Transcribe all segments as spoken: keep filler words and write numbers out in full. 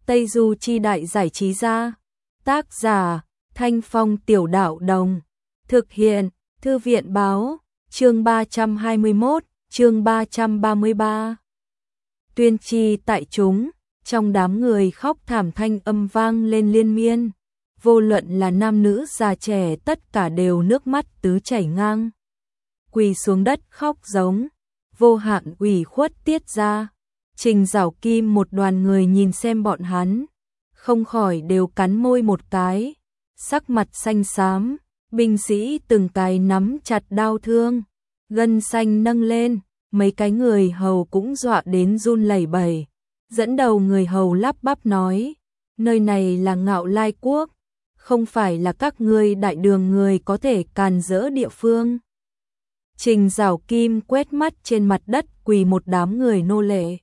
Tây Du Chi Đại Giải Trí Gia. Tác giả Thanh Phong Tiểu Đạo Đồng. Thực hiện Thư viện Báo. Chương ba trăm hai mươi mốt, chương ba trăm ba mươi ba. Tuyên tri tại chúng, trong đám người khóc thảm thanh âm vang lên liên miên. Vô luận là nam nữ già trẻ tất cả đều nước mắt tứ chảy ngang. Quỳ xuống đất khóc giống, vô hạn ủy khuất tiết ra. Trình Giảo Kim một đoàn người nhìn xem bọn hắn, không khỏi đều cắn môi một cái, sắc mặt xanh xám, binh sĩ từng cái nắm chặt đao thương, gân xanh nâng lên, mấy cái người hầu cũng dọa đến run lẩy bẩy. Dẫn đầu người hầu lắp bắp nói, nơi này là Ngạo Lai Quốc, không phải là các ngươi đại đường người có thể càn rỡ địa phương. Trình Giảo Kim quét mắt trên mặt đất quỳ một đám người nô lệ,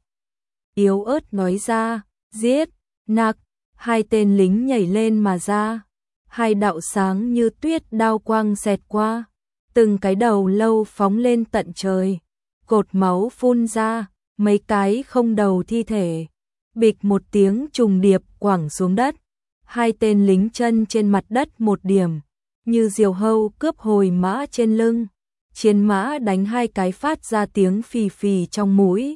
yếu ớt nói ra, giết, nặc, hai tên lính nhảy lên mà ra, hai đạo sáng như tuyết đao quang xẹt qua, từng cái đầu lâu phóng lên tận trời, cột máu phun ra, mấy cái không đầu thi thể, bịch một tiếng trùng điệp quẳng xuống đất, hai tên lính chân trên mặt đất một điểm, như diều hâu cướp hồi mã trên lưng, chiến mã đánh hai cái phát ra tiếng phì phì trong mũi.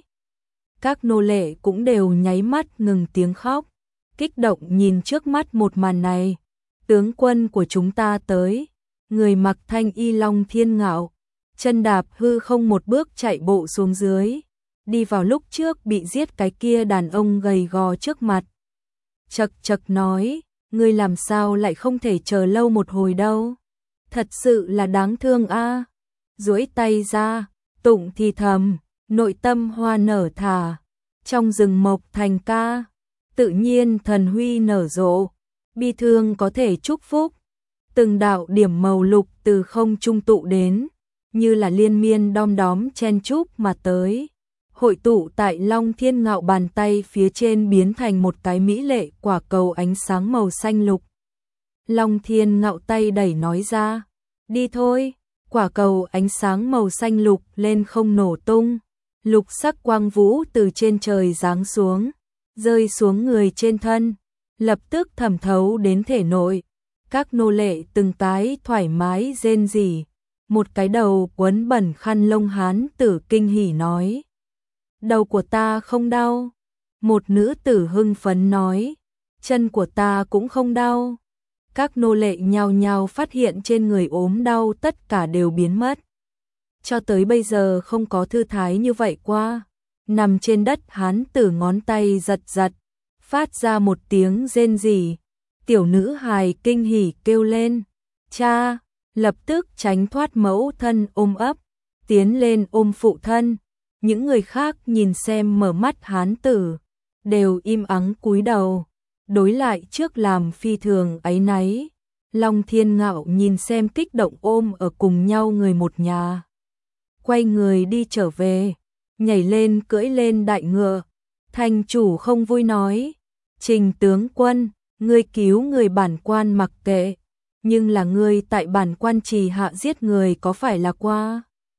Các nô lệ cũng đều nháy mắt ngừng tiếng khóc, kích động nhìn trước mắt một màn này. Tướng quân của chúng ta tới, người mặc thanh y long thiên ngạo, chân đạp hư không một bước chạy bộ xuống dưới, đi vào lúc trước bị giết cái kia đàn ông gầy gò trước mặt. Chật chật nói, ngươi làm sao lại không thể chờ lâu một hồi đâu, thật sự là đáng thương a. Duỗi tay ra, tụng thì thầm, nội tâm hoa nở thả, trong rừng mộc thành ca, tự nhiên thần huy nở rộ, bi thương có thể chúc phúc. Từng đạo điểm màu lục từ không trung tụ đến, như là liên miên đom đóm chen chúc mà tới, hội tụ tại Long Thiên Ngạo bàn tay phía trên biến thành một cái mỹ lệ quả cầu ánh sáng màu xanh lục. Long Thiên Ngạo tay đẩy nói ra, đi thôi. Quả cầu ánh sáng màu xanh lục lên không nổ tung, lục sắc quang vũ từ trên trời giáng xuống, rơi xuống người trên thân, lập tức thẩm thấu đến thể nội. Các nô lệ từng cái thoải mái rên rỉ, một cái đầu quấn bẩn khăn lông hán tử kinh hỉ nói, đầu của ta không đau. Một nữ tử hưng phấn nói, chân của ta cũng không đau. Các nô lệ nhao nhao phát hiện trên người ốm đau tất cả đều biến mất. Cho tới bây giờ không có thư thái như vậy qua. Nằm trên đất hán tử ngón tay giật giật, phát ra một tiếng rên rỉ. Tiểu nữ hài kinh hỉ kêu lên, cha, lập tức tránh thoát mẫu thân ôm ấp, tiến lên ôm phụ thân. Những người khác nhìn xem mở mắt hán tử, đều im ắng cúi đầu. Đối lại trước làm phi thường áy náy. Long Thiên Ngạo nhìn xem kích động ôm ở cùng nhau người một nhà, quay người đi trở về, nhảy lên cưỡi lên đại ngựa. Thành chủ không vui nói, Trình tướng quân, ngươi cứu người bản quan mặc kệ, nhưng là ngươi tại bản quan trì hạ giết người có phải là qua?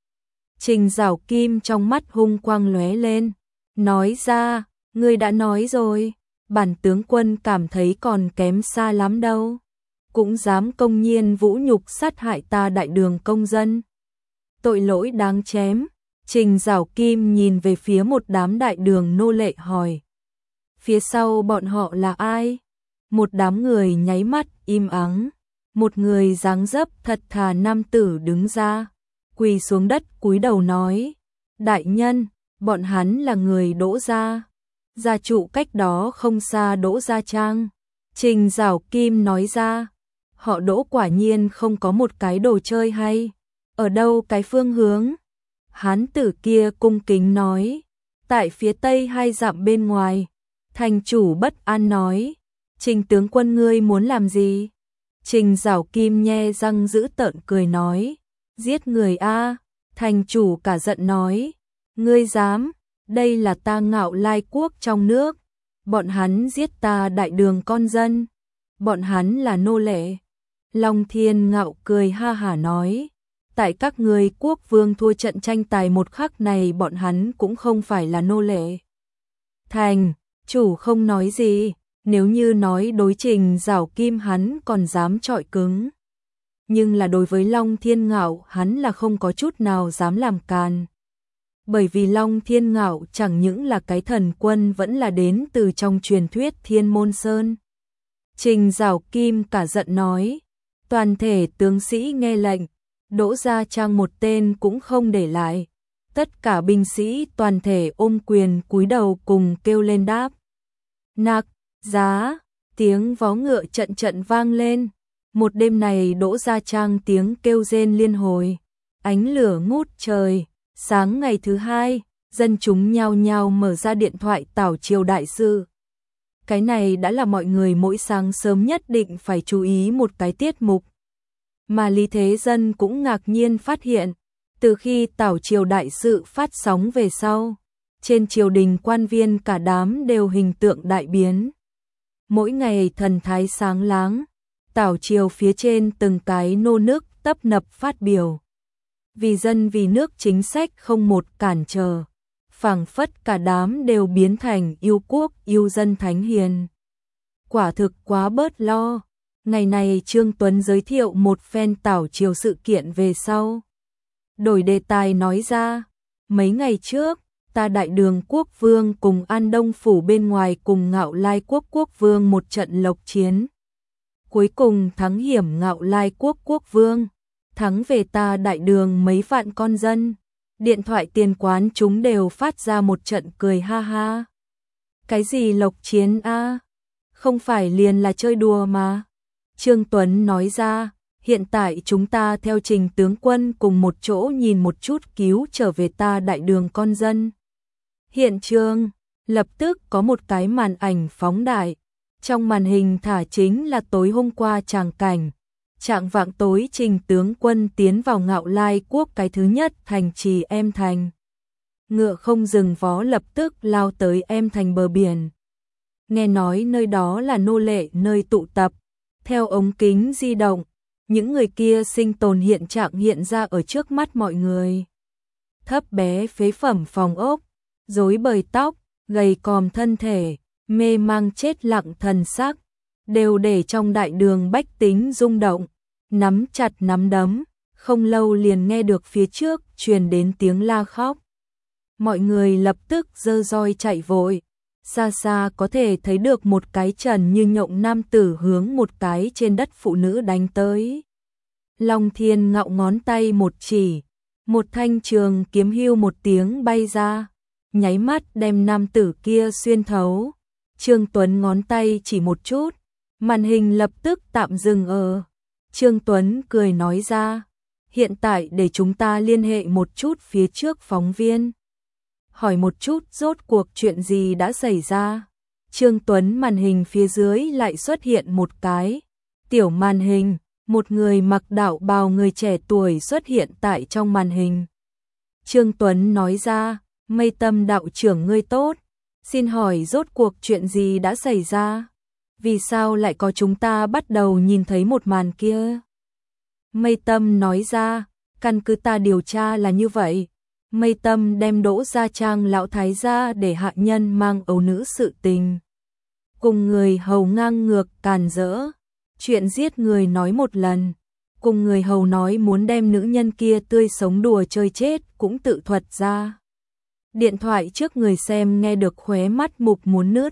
Trình Giảo Kim trong mắt hung quang lóe lên, nói ra, ngươi đã nói rồi. Bản tướng quân cảm thấy còn kém xa lắm đâu, cũng dám công nhiên vũ nhục sát hại ta đại đường công dân, tội lỗi đáng chém. Trình Giảo Kim nhìn về phía một đám đại đường nô lệ hỏi, phía sau bọn họ là ai? Một đám người nháy mắt im ắng, một người dáng dấp thật thà nam tử đứng ra, quỳ xuống đất cúi đầu nói, đại nhân, bọn hắn là người Đỗ gia, gia trụ cách đó không xa Đỗ gia trang. Trình Giảo Kim nói ra, họ Đỗ quả nhiên không có một cái đồ chơi hay, ở đâu cái phương hướng? Hán tử kia cung kính nói, tại phía tây hai dặm bên ngoài. Thành chủ bất an nói, Trình tướng quân ngươi muốn làm gì? Trình Giảo Kim nhe răng giữ tợn cười nói, giết người a. Thành chủ cả giận nói, ngươi dám? Đây là ta Ngạo Lai Quốc trong nước, bọn hắn giết ta đại đường con dân, bọn hắn là nô lệ. Long Thiên Ngạo cười ha hả nói, tại các ngươi quốc vương thua trận tranh tài một khắc này bọn hắn cũng không phải là nô lệ. Thành chủ không nói gì, Nếu như nói đối Trình Giảo Kim hắn còn dám chọi cứng, nhưng là đối với Long Thiên Ngạo hắn là không có chút nào dám làm càn. Bởi vì Long Thiên Ngạo chẳng những là cái thần quân vẫn là đến từ trong truyền thuyết Thiên Môn Sơn. Trình Giảo Kim cả giận nói, toàn thể tướng sĩ nghe lệnh, Đỗ Gia Trang một tên cũng không để lại. Tất cả binh sĩ toàn thể ôm quyền cúi đầu cùng kêu lên đáp. Nặc, giá, tiếng vó ngựa trận trận vang lên. Một đêm này Đỗ Gia Trang tiếng kêu rên liên hồi, ánh lửa ngút trời. Sáng ngày thứ hai, dân chúng nhao nhao mở ra điện thoại tảo triều đại sự. Cái này đã là mọi người mỗi sáng sớm nhất định phải chú ý một cái tiết mục. Mà Lý Thế Dân cũng ngạc nhiên phát hiện, từ khi tảo triều đại sự phát sóng về sau, trên triều đình quan viên cả đám đều hình tượng đại biến. Mỗi ngày thần thái sáng láng, tảo triều phía trên từng cái nô nức tấp nập phát biểu. Vì dân vì nước chính sách không một cản trở, phảng phất cả đám đều biến thành yêu quốc yêu dân thánh hiền. Quả thực quá bớt lo. Ngày này Trương Tuấn giới thiệu một phen tảo triều sự kiện về sau. Đổi đề tài nói ra, mấy ngày trước, ta Đại Đường Quốc Vương cùng An Đông Phủ bên ngoài cùng Ngạo Lai Quốc Quốc Vương một trận lộc chiến. Cuối cùng thắng hiểm Ngạo Lai Quốc Quốc Vương, thắng về ta Đại Đường mấy vạn con dân. Điện thoại tiền quán chúng đều phát ra một trận cười ha ha. Cái gì lộc chiến a? Không phải liền là chơi đùa mà. Trương Tuấn nói ra, hiện tại chúng ta theo Trình tướng quân cùng một chỗ nhìn một chút cứu trở về ta Đại Đường con dân. Hiện trường, lập tức có một cái màn ảnh phóng đại. Trong màn hình thả chính là tối hôm qua tràng cảnh. Trạng vạng tối Trình tướng quân tiến vào Ngạo Lai Quốc cái thứ nhất thành trì Em Thành. Ngựa không dừng vó lập tức lao tới Em Thành bờ biển. Nghe nói nơi đó là nô lệ nơi tụ tập. Theo ống kính di động, những người kia sinh tồn hiện trạng hiện ra ở trước mắt mọi người. Thấp bé phế phẩm phòng ốc, rối bời tóc, gầy còm thân thể, mê mang chết lặng thần sắc, đều để trong Đại Đường bách tính rung động, nắm chặt nắm đấm, không lâu liền nghe được phía trước truyền đến tiếng la khóc. Mọi người lập tức giơ roi chạy vội, xa xa có thể thấy được một cái trần như nhộng nam tử hướng một cái trên đất phụ nữ đánh tới. Long Thiên Ngạo ngón tay một chỉ, một thanh trường kiếm hưu một tiếng bay ra, nháy mắt đem nam tử kia xuyên thấu. Trương Tuấn ngón tay chỉ một chút, màn hình lập tức tạm dừng ở. Trương Tuấn cười nói ra, hiện tại để chúng ta liên hệ một chút phía trước phóng viên. Hỏi một chút rốt cuộc chuyện gì đã xảy ra. Trương Tuấn màn hình phía dưới lại xuất hiện một cái tiểu màn hình, một người mặc đạo bào người trẻ tuổi xuất hiện tại trong màn hình. Trương Tuấn nói ra, Mây Tâm đạo trưởng ngươi tốt, xin hỏi rốt cuộc chuyện gì đã xảy ra? Vì sao lại có chúng ta bắt đầu nhìn thấy một màn kia? Mây Tâm nói ra, căn cứ ta điều tra là như vậy. Mây Tâm đem Đỗ Gia Trang lão thái gia để hạ nhân mang ấu nữ sự tình. Cùng người hầu ngang ngược càn rỡ, chuyện giết người nói một lần. Cùng người hầu nói muốn đem nữ nhân kia tươi sống đùa chơi chết cũng tự thuật ra. Điện thoại trước người xem nghe được khóe mắt mục muốn nứt.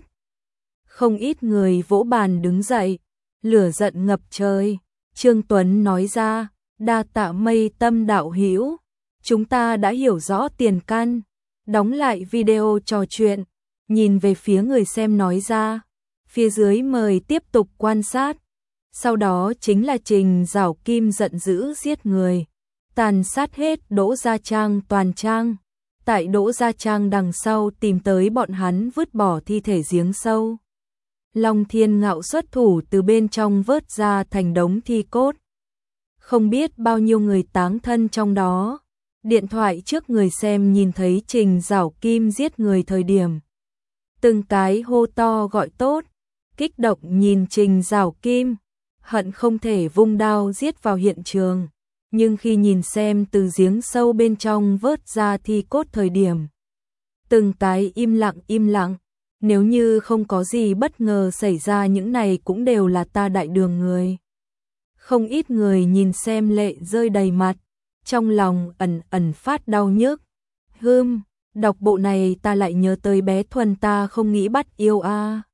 Không ít người vỗ bàn đứng dậy, lửa giận ngập trời. Trương Tuấn nói ra, đa tạ Mây Tâm đạo hữu, chúng ta đã hiểu rõ tiền căn. Đóng lại video trò chuyện, nhìn về phía người xem nói ra, phía dưới mời tiếp tục quan sát. Sau đó chính là Trình Giảo Kim giận dữ giết người, tàn sát hết Đỗ Gia Trang toàn trang. Tại Đỗ Gia Trang đằng sau tìm tới bọn hắn vứt bỏ thi thể giếng sâu. Long Thiên Ngạo xuất thủ từ bên trong vớt ra thành đống thi cốt. Không biết bao nhiêu người táng thân trong đó. Điện thoại trước người xem nhìn thấy Trình Giảo Kim giết người thời điểm. Từng cái hô to gọi tốt, kích động nhìn Trình Giảo Kim, hận không thể vung đao giết vào hiện trường. Nhưng khi nhìn xem từ giếng sâu bên trong vớt ra thi cốt thời điểm, từng cái im lặng im lặng, Nếu như không có gì bất ngờ xảy ra những này cũng đều là ta đại đường người. Không ít người nhìn xem lệ rơi đầy mặt, trong lòng ẩn ẩn phát đau nhức. Hưm, đọc bộ này ta lại nhớ tới bé Thuần ta không nghĩ bắt yêu a.